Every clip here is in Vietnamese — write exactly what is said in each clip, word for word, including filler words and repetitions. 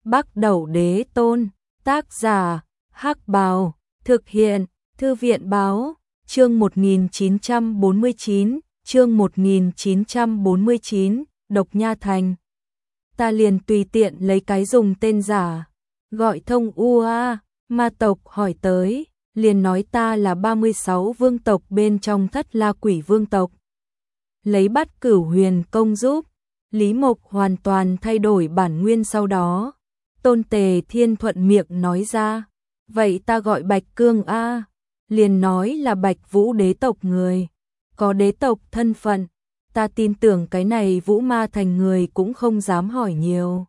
Bắc Đẩu Đế Tôn, tác giả, Hắc Bào, thực hiện, Thư viện báo, chương một nghìn chín trăm bốn mươi chín, chương một nghìn chín trăm bốn mươi chín, Độc Nha Thành. Ta liền tùy tiện lấy cái dùng tên giả, gọi thông u a, ma tộc hỏi tới, liền nói ta là ba mươi sáu vương tộc bên trong Thất La Quỷ vương tộc. Lấy Bắt Cửu Huyền công giúp, Lý Mộc hoàn toàn thay đổi bản nguyên sau đó. Tôn Tề Thiên thuận miệng nói ra, vậy ta gọi Bạch Cương a, liền nói là Bạch Vũ đế tộc người, có đế tộc thân phận, ta tin tưởng cái này Vũ Ma Thành người cũng không dám hỏi nhiều.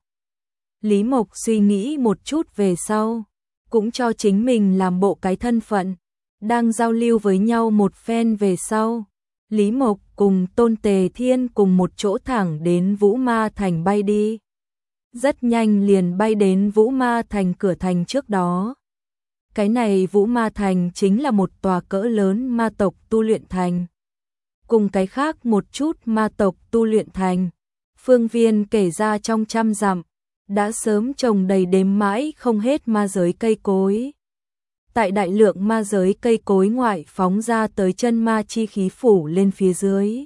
Lý Mộc suy nghĩ một chút về sau, cũng cho chính mình làm bộ cái thân phận, đang giao lưu với nhau một phen về sau. Lý Mộc cùng Tôn Tề Thiên cùng một chỗ thẳng đến Vũ Ma Thành bay đi. Rất nhanh liền bay đến Vũ Ma Thành cửa thành trước đó. Cái này Vũ Ma Thành chính là một tòa cỡ lớn ma tộc tu luyện thành. Cùng cái khác một chút ma tộc tu luyện thành, phương viên kể ra trong trăm dặm, đã sớm trồng đầy đếm mãi không hết ma giới cây cối. Tại đại lượng ma giới cây cối ngoại phóng ra tới chân ma chi khí phủ lên phía dưới.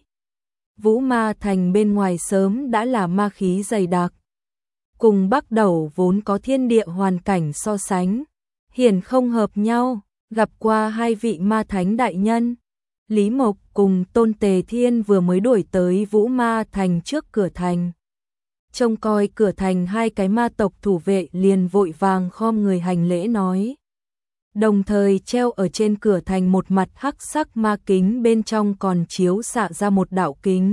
Vũ Ma Thành bên ngoài sớm đã là ma khí dày đặc. Cùng Bắc Đẩu vốn có thiên địa hoàn cảnh so sánh, hiển không hợp nhau, gặp qua hai vị ma thánh đại nhân. Lý Mộc cùng Tôn Tề Thiên vừa mới đuổi tới Vũ Ma Thành trước cửa thành. Trông coi cửa thành hai cái ma tộc thủ vệ liền vội vàng khom người hành lễ nói. Đồng thời treo ở trên cửa thành một mặt hắc sắc ma kính, bên trong còn chiếu xạ ra một đạo kính.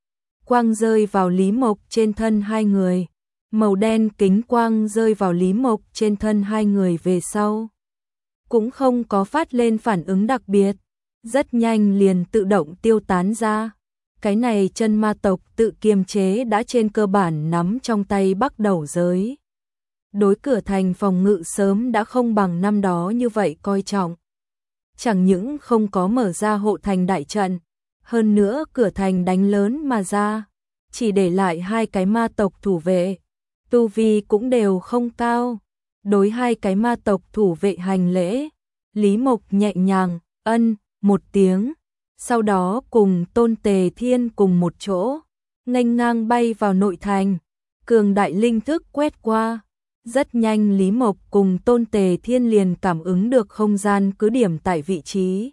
Quang rơi vào Lý Mộc trên thân hai người. Màu đen kính quang rơi vào Lý Mộc trên thân hai người về sau. Cũng không có phát lên phản ứng đặc biệt. Rất nhanh liền tự động tiêu tán ra. Cái này chân ma tộc tự kiềm chế đã trên cơ bản nắm trong tay Bắc Đẩu giới. Đối cửa thành phòng ngự sớm đã không bằng năm đó như vậy coi trọng. Chẳng những không có mở ra hộ thành đại trận, hơn nữa cửa thành đánh lớn mà ra, chỉ để lại hai cái ma tộc thủ vệ. Tu vi cũng đều không cao. Đối hai cái ma tộc thủ vệ hành lễ, Lý Mộc nhẹ nhàng, ân, một tiếng. Sau đó cùng Tôn Tề Thiên cùng một chỗ, nghênh ngang bay vào nội thành. Cường đại linh thức quét qua. Rất nhanh Lý Mộc cùng Tôn Tề Thiên liền cảm ứng được không gian cứ điểm tại vị trí.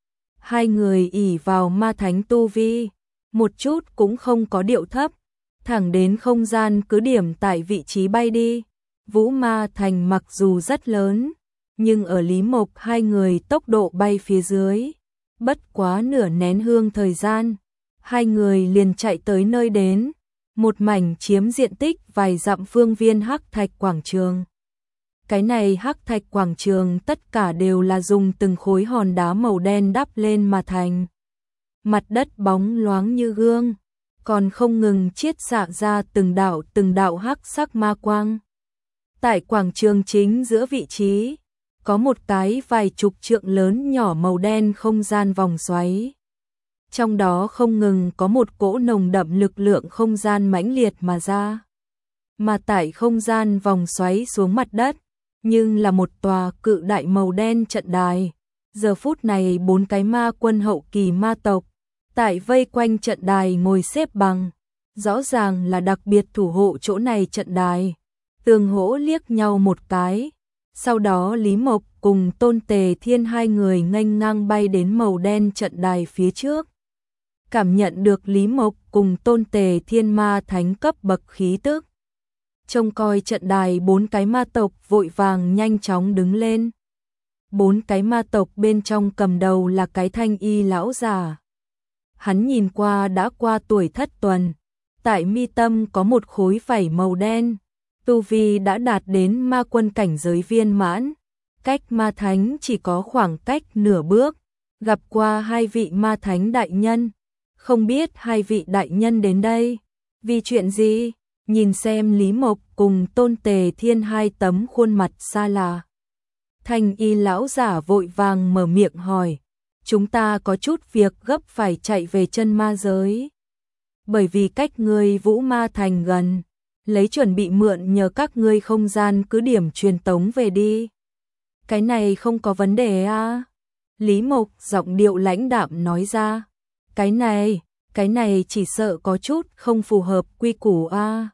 Hai người ỷ vào ma thánh tu vi, một chút cũng không có điệu thấp, thẳng đến không gian cứ điểm tại vị trí bay đi. Vũ Ma Thành mặc dù rất lớn, nhưng ở Lý Mộc hai người tốc độ bay phía dưới, bất quá nửa nén hương thời gian, hai người liền chạy tới nơi đến, một mảnh chiếm diện tích vài dặm phương viên hắc thạch quảng trường. Cái này hắc thạch quảng trường tất cả đều là dùng từng khối hòn đá màu đen đắp lên mà thành. Mặt đất bóng loáng như gương, còn không ngừng chiết xạ ra từng đạo từng đạo hắc sắc ma quang. Tại quảng trường chính giữa vị trí, có một cái vài chục trượng lớn nhỏ màu đen không gian vòng xoáy. Trong đó không ngừng có một cỗ nồng đậm lực lượng không gian mãnh liệt mà ra. Mà tại không gian vòng xoáy xuống mặt đất, nhưng là một tòa cự đại màu đen trận đài. Giờ phút này bốn cái ma quân hậu kỳ ma tộc, tại vây quanh trận đài ngồi xếp bằng, rõ ràng là đặc biệt thủ hộ chỗ này trận đài. Tương hỗ liếc nhau một cái, sau đó Lý Mộc cùng Tôn Tề Thiên hai người nghênh ngang bay đến màu đen trận đài phía trước. Cảm nhận được Lý Mộc cùng Tôn Tề Thiên ma thánh cấp bậc khí tức. Trông coi trận đài bốn cái ma tộc vội vàng nhanh chóng đứng lên. Bốn cái ma tộc bên trong cầm đầu là cái thanh y lão già. Hắn nhìn qua đã qua tuổi thất tuần, tại mi tâm có một khối vảy màu đen, tu vi đã đạt đến ma quân cảnh giới viên mãn, cách ma thánh chỉ có khoảng cách nửa bước, gặp qua hai vị ma thánh đại nhân, không biết hai vị đại nhân đến đây vì chuyện gì. Nhìn xem Lý Mộc cùng Tôn Tề Thiên hai tấm khuôn mặt xa lạ, thanh y lão giả vội vàng mở miệng hỏi, chúng ta có chút việc gấp phải chạy về chân ma giới. Bởi vì cách người Vũ Ma Thành gần, lấy chuẩn bị mượn nhờ các ngươi không gian cứ điểm truyền tống về đi. Cái này không có vấn đề à? Lý Mộc giọng điệu lãnh đạm nói ra. Cái này, cái này chỉ sợ có chút không phù hợp quy củ à?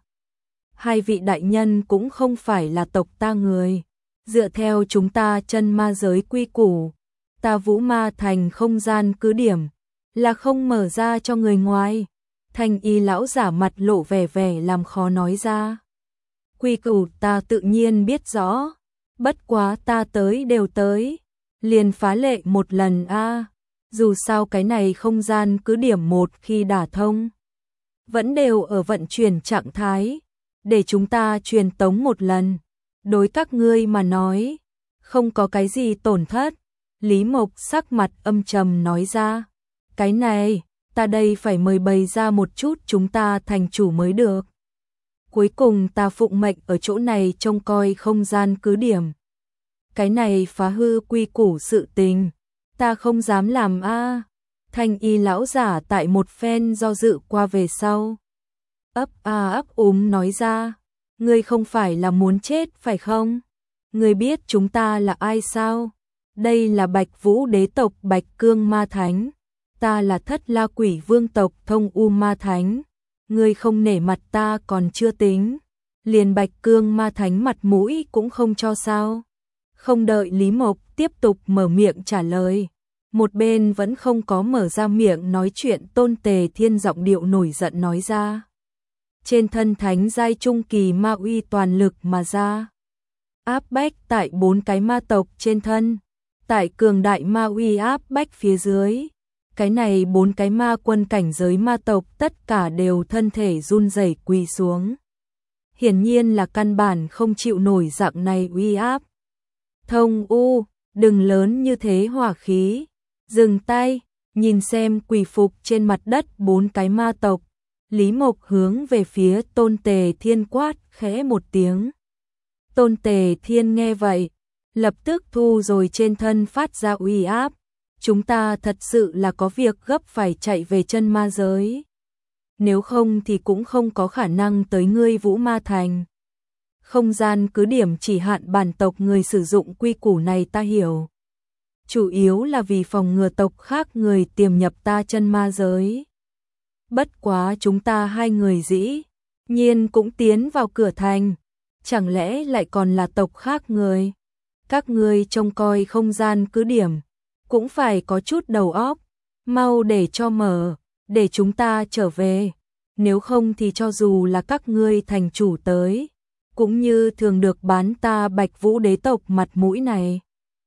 Hai vị đại nhân cũng không phải là tộc ta người. Dựa theo chúng ta chân ma giới quy củ, ta Vũ Ma Thành không gian cứ điểm là không mở ra cho người ngoài. Thanh y lão giả mặt lộ vẻ vẻ làm khó nói ra. Quy củ ta tự nhiên biết rõ, bất quá ta tới đều tới, liền phá lệ một lần a. Dù sao cái này không gian cứ điểm một khi đả thông, vẫn đều ở vận chuyển trạng thái, để chúng ta truyền tống một lần. Đối các ngươi mà nói, không có cái gì tổn thất. Lý Mộc sắc mặt âm trầm nói ra. Cái này, ta đây phải mời bày ra một chút chúng ta thành chủ mới được. Cuối cùng ta phụng mệnh ở chỗ này trông coi không gian cứ điểm. Cái này phá hư quy củ sự tình, ta không dám làm a. Thanh y lão giả tại một phen do dự qua về sau, ấp a ấp úng nói ra. Ngươi không phải là muốn chết phải không? Ngươi biết chúng ta là ai sao? Đây là Bạch Vũ đế tộc Bạch Cương Ma Thánh. Ta là Thất La Quỷ Vương tộc Thông U Ma Thánh. Ngươi không nể mặt ta còn chưa tính, liền Bạch Cương Ma Thánh mặt mũi cũng không cho sao? Không đợi Lý Mộc tiếp tục mở miệng trả lời, một bên vẫn không có mở ra miệng nói chuyện Tôn Tề Thiên giọng điệu nổi giận nói ra. Trên thân thánh giai trung kỳ ma uy toàn lực mà ra, áp bách tại bốn cái ma tộc trên thân, tại cường đại ma uy áp bách phía dưới, cái này bốn cái ma quân cảnh giới ma tộc tất cả đều thân thể run rẩy quỳ xuống. Hiển nhiên là căn bản không chịu nổi dạng này uy áp. Thông U, đừng lớn như thế hỏa khí, dừng tay, nhìn xem quỳ phục trên mặt đất bốn cái ma tộc. Lý Mộc hướng về phía Tôn Tề Thiên quát khẽ một tiếng. Tôn Tề Thiên nghe vậy, lập tức thu rồi trên thân phát ra uy áp. Chúng ta thật sự là có việc gấp phải chạy về chân ma giới. Nếu không thì cũng không có khả năng tới ngươi Vũ Ma Thành. Không gian cứ điểm chỉ hạn bản tộc người sử dụng quy củ này ta hiểu. Chủ yếu là vì phòng ngừa tộc khác người tiềm nhập ta chân ma giới. Bất quá chúng ta hai người dĩ nhiên cũng tiến vào cửa thành, chẳng lẽ lại còn là tộc khác người? Các ngươi trông coi không gian cứ điểm, cũng phải có chút đầu óc, mau để cho mở, để chúng ta trở về. Nếu không thì cho dù là các ngươi thành chủ tới, cũng như thường được bán ta Bạch Vũ đế tộc mặt mũi này.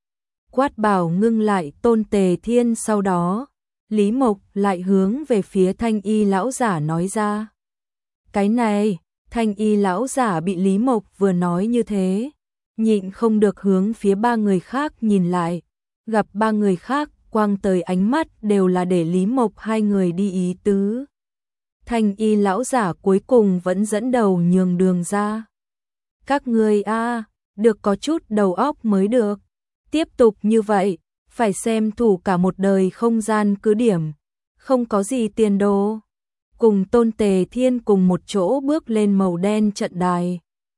Quát bảo ngưng lại Tôn Tề Thiên, sau đó Lý Mộc lại hướng về phía thanh y lão giả nói ra. Cái này, thanh y lão giả bị Lý Mộc vừa nói như thế, nhịn không được hướng phía ba người khác nhìn lại, gặp ba người khác quang tới ánh mắt đều là để Lý Mộc hai người đi ý tứ. Thanh y lão giả cuối cùng vẫn dẫn đầu nhường đường ra. Các ngươi a, được có chút đầu óc mới được. Tiếp tục như vậy, phải xem thủ cả một đời không gian cứ điểm, không có gì tiền đồ. Cùng Tôn Tề Thiên cùng một chỗ bước lên màu đen trận đài.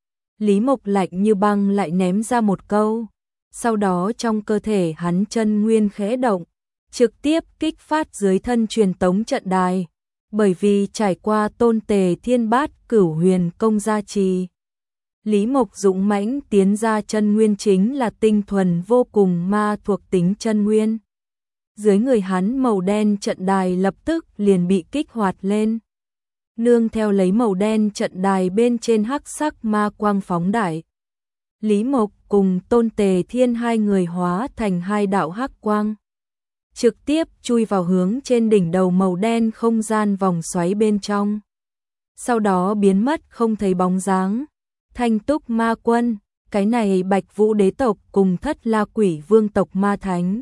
Lý Mộc lạnh như băng lại ném ra một câu, sau đó trong cơ thể hắn chân nguyên khẽ động, trực tiếp kích phát dưới thân truyền tống trận đài, bởi vì trải qua Tôn Tề Thiên bát cửu huyền công gia trì. Lý Mộc dũng mãnh tiến ra chân nguyên chính là tinh thuần vô cùng ma thuộc tính chân nguyên. Dưới người hắn màu đen trận đài lập tức liền bị kích hoạt lên. Nương theo lấy màu đen trận đài bên trên hắc sắc ma quang phóng đại. Lý Mộc cùng Tôn Tề Thiên hai người hóa thành hai đạo hắc quang, trực tiếp chui vào hướng trên đỉnh đầu màu đen không gian vòng xoáy bên trong. Sau đó biến mất không thấy bóng dáng. Thanh Túc Ma Quân, cái này Bạch Vũ đế tộc cùng Thất La Quỷ Vương tộc Ma Thánh,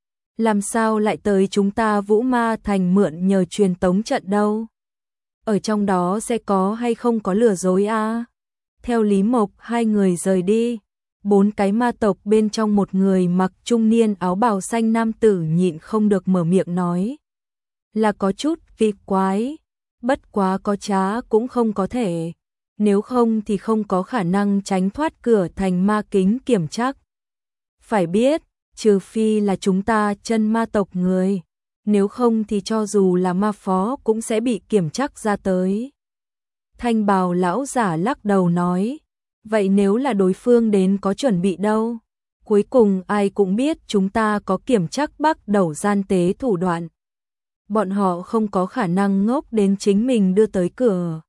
làm sao lại tới chúng ta Vũ Ma Thành mượn nhờ truyền tống trận đâu? Ở trong đó sẽ có hay không có lừa dối a? À? Theo Lý Mộc hai người rời đi, bốn cái ma tộc bên trong một người mặc trung niên áo bào xanh nam tử nhịn không được mở miệng nói. Là có chút kỳ quái, bất quá có trá cũng không có thể. nếu không thì không có khả năng tránh thoát cửa thành ma kính kiểm chắc. Phải biết, trừ phi là chúng ta chân ma tộc người, nếu không thì cho dù là ma phó cũng sẽ bị kiểm chắc ra tới. Thanh bào lão giả lắc đầu nói, vậy nếu là đối phương đến có chuẩn bị đâu? Cuối cùng ai cũng biết chúng ta có kiểm chắc bắt đầu gian tế thủ đoạn. Bọn họ không có khả năng ngốc đến chính mình đưa tới cửa.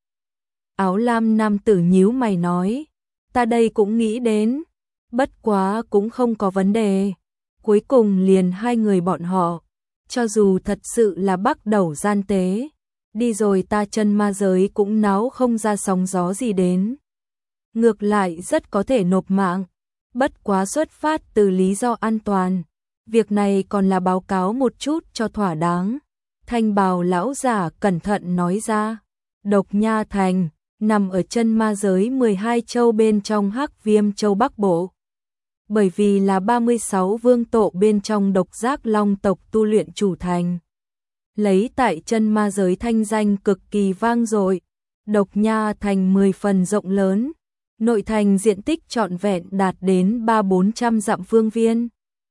Áo lam nam tử nhíu mày nói, ta đây cũng nghĩ đến, bất quá cũng không có vấn đề. Cuối cùng liền hai người bọn họ, cho dù thật sự là bắt đầu gian tế, đi rồi ta chân ma giới cũng náo không ra sóng gió gì đến. Ngược lại rất có thể nộp mạng, bất quá xuất phát từ lý do an toàn. Việc này còn là báo cáo một chút cho thỏa đáng. Thanh bào lão giả cẩn thận nói ra, Độc Nha Thành, nằm ở chân ma giới mười hai châu bên trong Hắc Viêm Châu Bắc Bộ. Bởi vì là ba mươi sáu vương tộ bên trong Độc Giác Long tộc tu luyện chủ thành. Lấy tại chân ma giới thanh danh cực kỳ vang dội. Độc Nha Thành mười phần rộng lớn, nội thành diện tích trọn vẹn đạt đến ba bốn trăm dặm phương viên.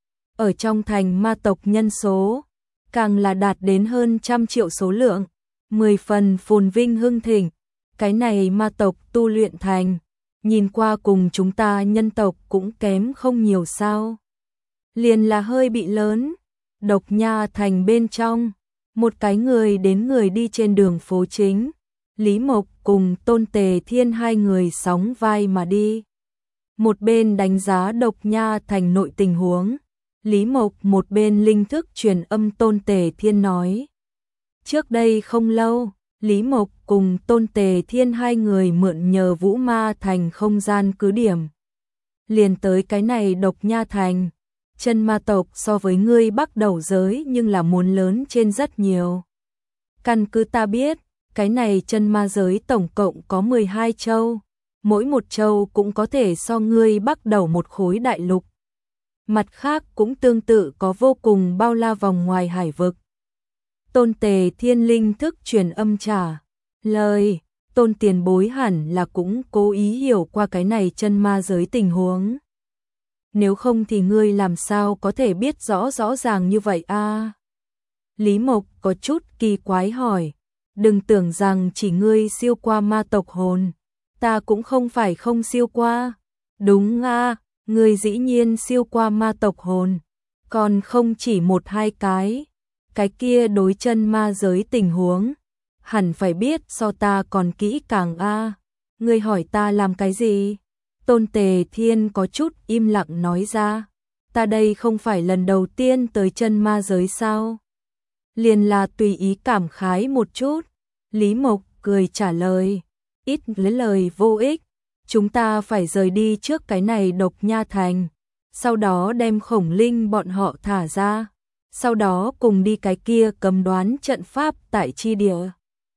Ở trong thành ma tộc nhân số, càng là đạt đến hơn trăm triệu số lượng, mười phần phồn vinh hưng thịnh. Cái này ma tộc tu luyện thành, nhìn qua cùng chúng ta nhân tộc cũng kém không nhiều sao. Liền là hơi bị lớn. Độc Nha Thành bên trong, một cái người đến người đi trên đường phố chính, Lý Mộc cùng Tôn Tề Thiên hai người sóng vai mà đi. Một bên đánh giá Độc Nha Thành nội tình huống, Lý Mộc một bên linh thức truyền âm Tôn Tề Thiên nói. Trước đây không lâu, Lý Mộc cùng Tôn Tề Thiên hai người mượn nhờ Vũ Ma Thành không gian cứ điểm. Liền tới cái này Độc Nha Thành, chân ma tộc so với ngươi bắt đầu giới nhưng là muốn lớn trên rất nhiều. Căn cứ ta biết, cái này chân ma giới tổng cộng có mười hai châu, mỗi một châu cũng có thể so ngươi bắt đầu một khối đại lục. Mặt khác cũng tương tự có vô cùng bao la vòng ngoài hải vực. Tôn Tề Thiên linh thức truyền âm trả lời, Tôn tiền bối hẳn là cũng cố ý hiểu qua cái này chân ma giới tình huống. Nếu không thì ngươi làm sao có thể biết rõ rõ ràng như vậy a? À? Lý Mộc có chút kỳ quái hỏi, đừng tưởng rằng chỉ ngươi siêu qua ma tộc hồn, ta cũng không phải không siêu qua. Đúng a, à, ngươi dĩ nhiên siêu qua ma tộc hồn, còn không chỉ một hai cái. Cái kia đối chân ma giới tình huống, hẳn phải biết so ta còn kỹ càng a. À. Ngươi hỏi ta làm cái gì? Tôn Tề Thiên có chút im lặng nói ra, ta đây không phải lần đầu tiên tới chân ma giới sao? Liền là tùy ý cảm khái một chút. Lý Mộc cười trả lời, ít lấy lời vô ích, chúng ta phải rời đi trước cái này Độc Nha Thành, sau đó đem Khổng Linh bọn họ thả ra, sau đó cùng đi cái kia cầm đoán trận pháp tại chi địa.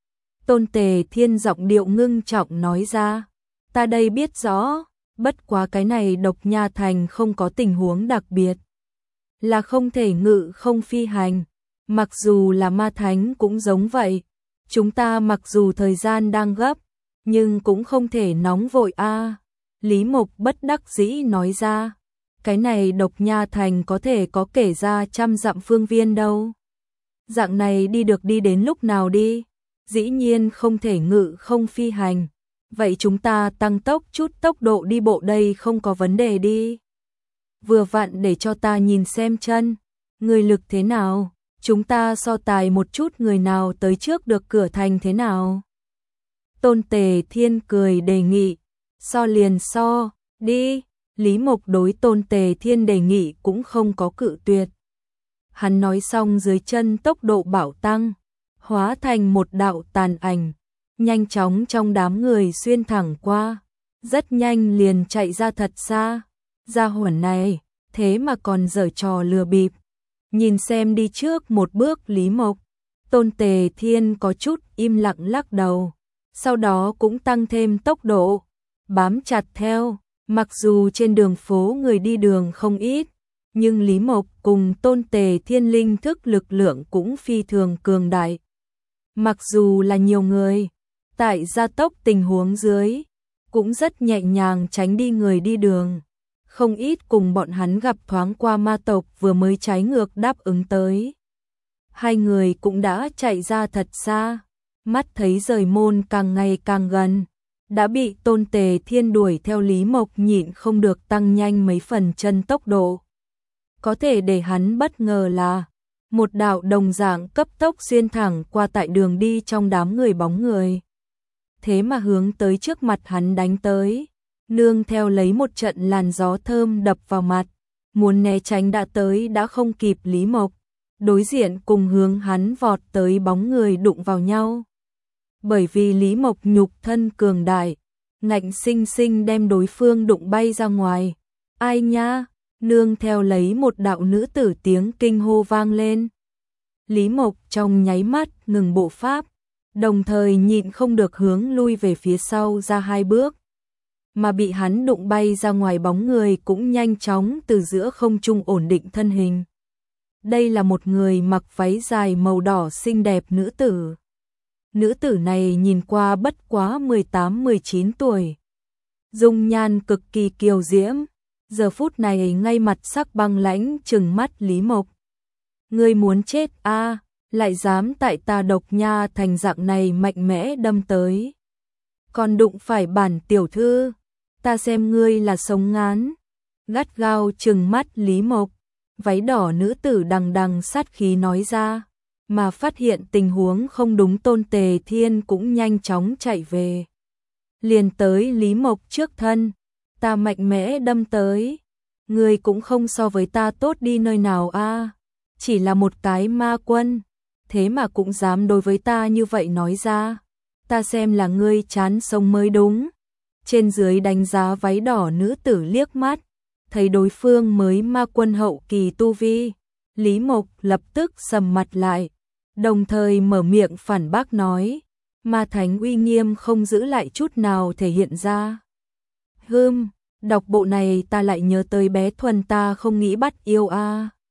Tôn Tề Thiên giọng điệu ngưng trọng nói ra, ta đây biết rõ, bất quá cái này Độc Nha Thành không có tình huống đặc biệt, là không thể ngự không phi hành, mặc dù là ma thánh cũng giống vậy. Chúng ta mặc dù thời gian đang gấp, nhưng cũng không thể nóng vội a. À. Lý Mộc bất đắc dĩ nói ra, cái này Độc Nha Thành có thể có kể ra trăm dặm phương viên đâu. Dạng này đi được đi đến lúc nào đi, dĩ nhiên không thể ngự không phi hành. Vậy chúng ta tăng tốc chút tốc độ đi bộ đây không có vấn đề đi. Vừa vặn để cho ta nhìn xem chân, người lực thế nào, chúng ta so tài một chút người nào tới trước được cửa thành thế nào. Tôn Tề Thiên cười đề nghị, so liền so, đi. Lý Mộc đối Tôn Tề Thiên đề nghị cũng không có cự tuyệt. Hắn nói xong dưới chân tốc độ bảo tăng, hóa thành một đạo tàn ảnh, nhanh chóng trong đám người xuyên thẳng qua, rất nhanh liền chạy ra thật xa. Gia hỏa này, thế mà còn giở trò lừa bịp. Nhìn xem đi trước một bước Lý Mộc, Tôn Tề Thiên có chút im lặng lắc đầu, sau đó cũng tăng thêm tốc độ, bám chặt theo. Mặc dù trên đường phố người đi đường không ít, nhưng Lý Mộc cùng Tôn Tề Thiên linh thức lực lượng cũng phi thường cường đại. Mặc dù là nhiều người, tại gia tốc tình huống dưới, cũng rất nhẹ nhàng tránh đi người đi đường. Không ít cùng bọn hắn gặp thoáng qua ma tộc vừa mới trái ngược đáp ứng tới. Hai người cũng đã chạy ra thật xa, mắt thấy rời môn càng ngày càng gần. Đã bị Tôn Tề Thiên đuổi theo, Lý Mộc nhịn không được tăng nhanh mấy phần chân tốc độ. Có thể để hắn bất ngờ là một đạo đồng dạng cấp tốc xuyên thẳng qua tại đường đi trong đám người bóng người. Thế mà hướng tới trước mặt hắn đánh tới, nương theo lấy một trận làn gió thơm đập vào mặt, muốn né tránh đã tới đã không kịp Lý Mộc, đối diện cùng hướng hắn vọt tới bóng người đụng vào nhau. Bởi vì Lý Mộc nhục thân cường đại, ngạnh sinh sinh đem đối phương đụng bay ra ngoài. Ai nha, nương theo lấy một đạo nữ tử tiếng kinh hô vang lên. Lý Mộc trong nháy mắt ngừng bộ pháp, đồng thời nhịn không được hướng lui về phía sau ra hai bước. Mà bị hắn đụng bay ra ngoài bóng người cũng nhanh chóng từ giữa không trung ổn định thân hình. Đây là một người mặc váy dài màu đỏ xinh đẹp nữ tử. Nữ tử này nhìn qua bất quá mười tám mười chín tuổi. Dung nhan cực kỳ kiều diễm, giờ phút này ngay mặt sắc băng lãnh trừng mắt Lý Mộc. Ngươi muốn chết a, à, lại dám tại ta Độc Nha thành dạng này mạnh mẽ đâm tới. Còn đụng phải bản tiểu thư, ta xem ngươi là sống ngán. Gắt gao trừng mắt Lý Mộc, váy đỏ nữ tử đằng đằng sát khí nói ra, mà phát hiện tình huống không đúng Tôn Tề Thiên cũng nhanh chóng chạy về. Liền tới Lý Mộc trước thân, ta mạnh mẽ đâm tới, ngươi cũng không so với ta tốt đi nơi nào a, à. Chỉ là một cái ma quân, thế mà cũng dám đối với ta như vậy nói ra, ta xem là ngươi chán sống mới đúng. Trên dưới đánh giá váy đỏ nữ tử liếc mắt, thấy đối phương mới ma quân hậu kỳ tu vi, Lý Mộc lập tức sầm mặt lại, đồng thời mở miệng phản bác nói, ma thánh uy nghiêm không giữ lại chút nào thể hiện ra. Hừm, đọc bộ này ta lại nhớ tới bé Thuần ta không nghĩ bắt yêu a. À.